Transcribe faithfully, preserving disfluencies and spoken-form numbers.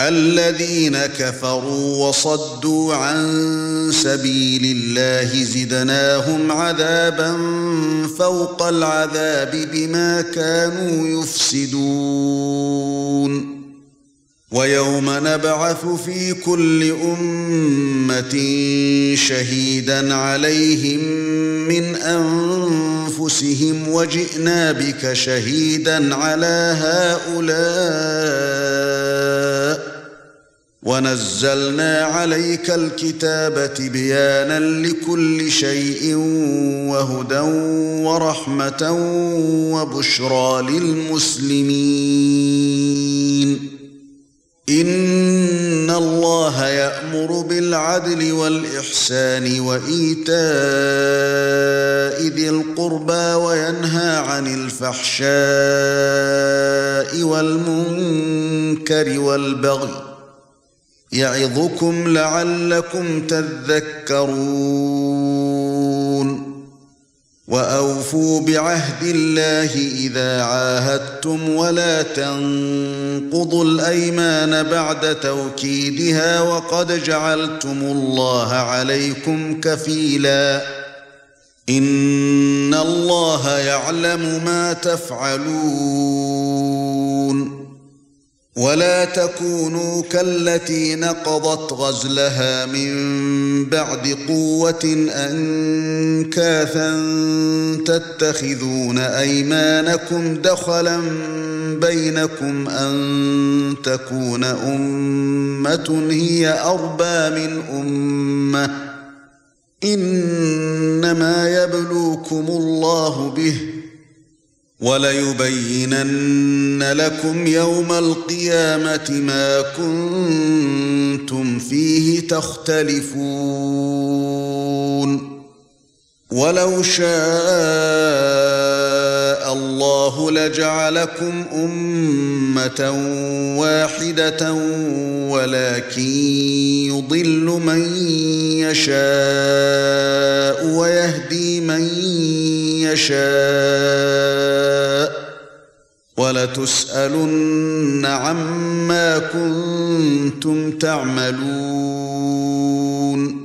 الذين كفروا وصدوا عن سبيل الله زدناهم عذابا فوق العذاب بما كانوا يفسدون ويوم نبعث في كل أمة شهيدا عليهم من أنفسهم وجئنا بك شهيدا على هؤلاء ونزلنا عليك الكتاب تبيانا لكل شيء وهدى ورحمة وبشرى للمسلمين إن الله يأمر بالعدل والإحسان وإيتاء ذي القربى وينهى عن الفحشاء والمنكر والبغي يعظكم لعلكم تذكرون وأوفوا بعهد الله إذا عاهدتم ولا تنقضوا الأيمان بعد توكيدها وقد جعلتم الله عليكم كفيلا إن الله يعلم ما تفعلون ولا تكونوا كالتي نقضت غزلها من بعد قوة أنكاثا تتخذون أيمانكم دخلا بينكم أن تكون أمة هي أربى من أمة إنما يبلوكم الله به وَلَيُبَيِّنَنَّ لَكُمْ يَوْمَ الْقِيَامَةِ مَا كُنتُمْ فِيهِ تَخْتَلِفُونَ وَلَوْ شَاءَ اللَّهُ لَجَعَلَكُمْ أُمَّةً وَاحِدَةً وَلَكِن يُضِلُّ مَن يَشَاءُ وَيَهْدِي مَن يَشَاءُ وَلَتُسْأَلُنَّ عَمَّا كُنتُمْ تَعْمَلُونَ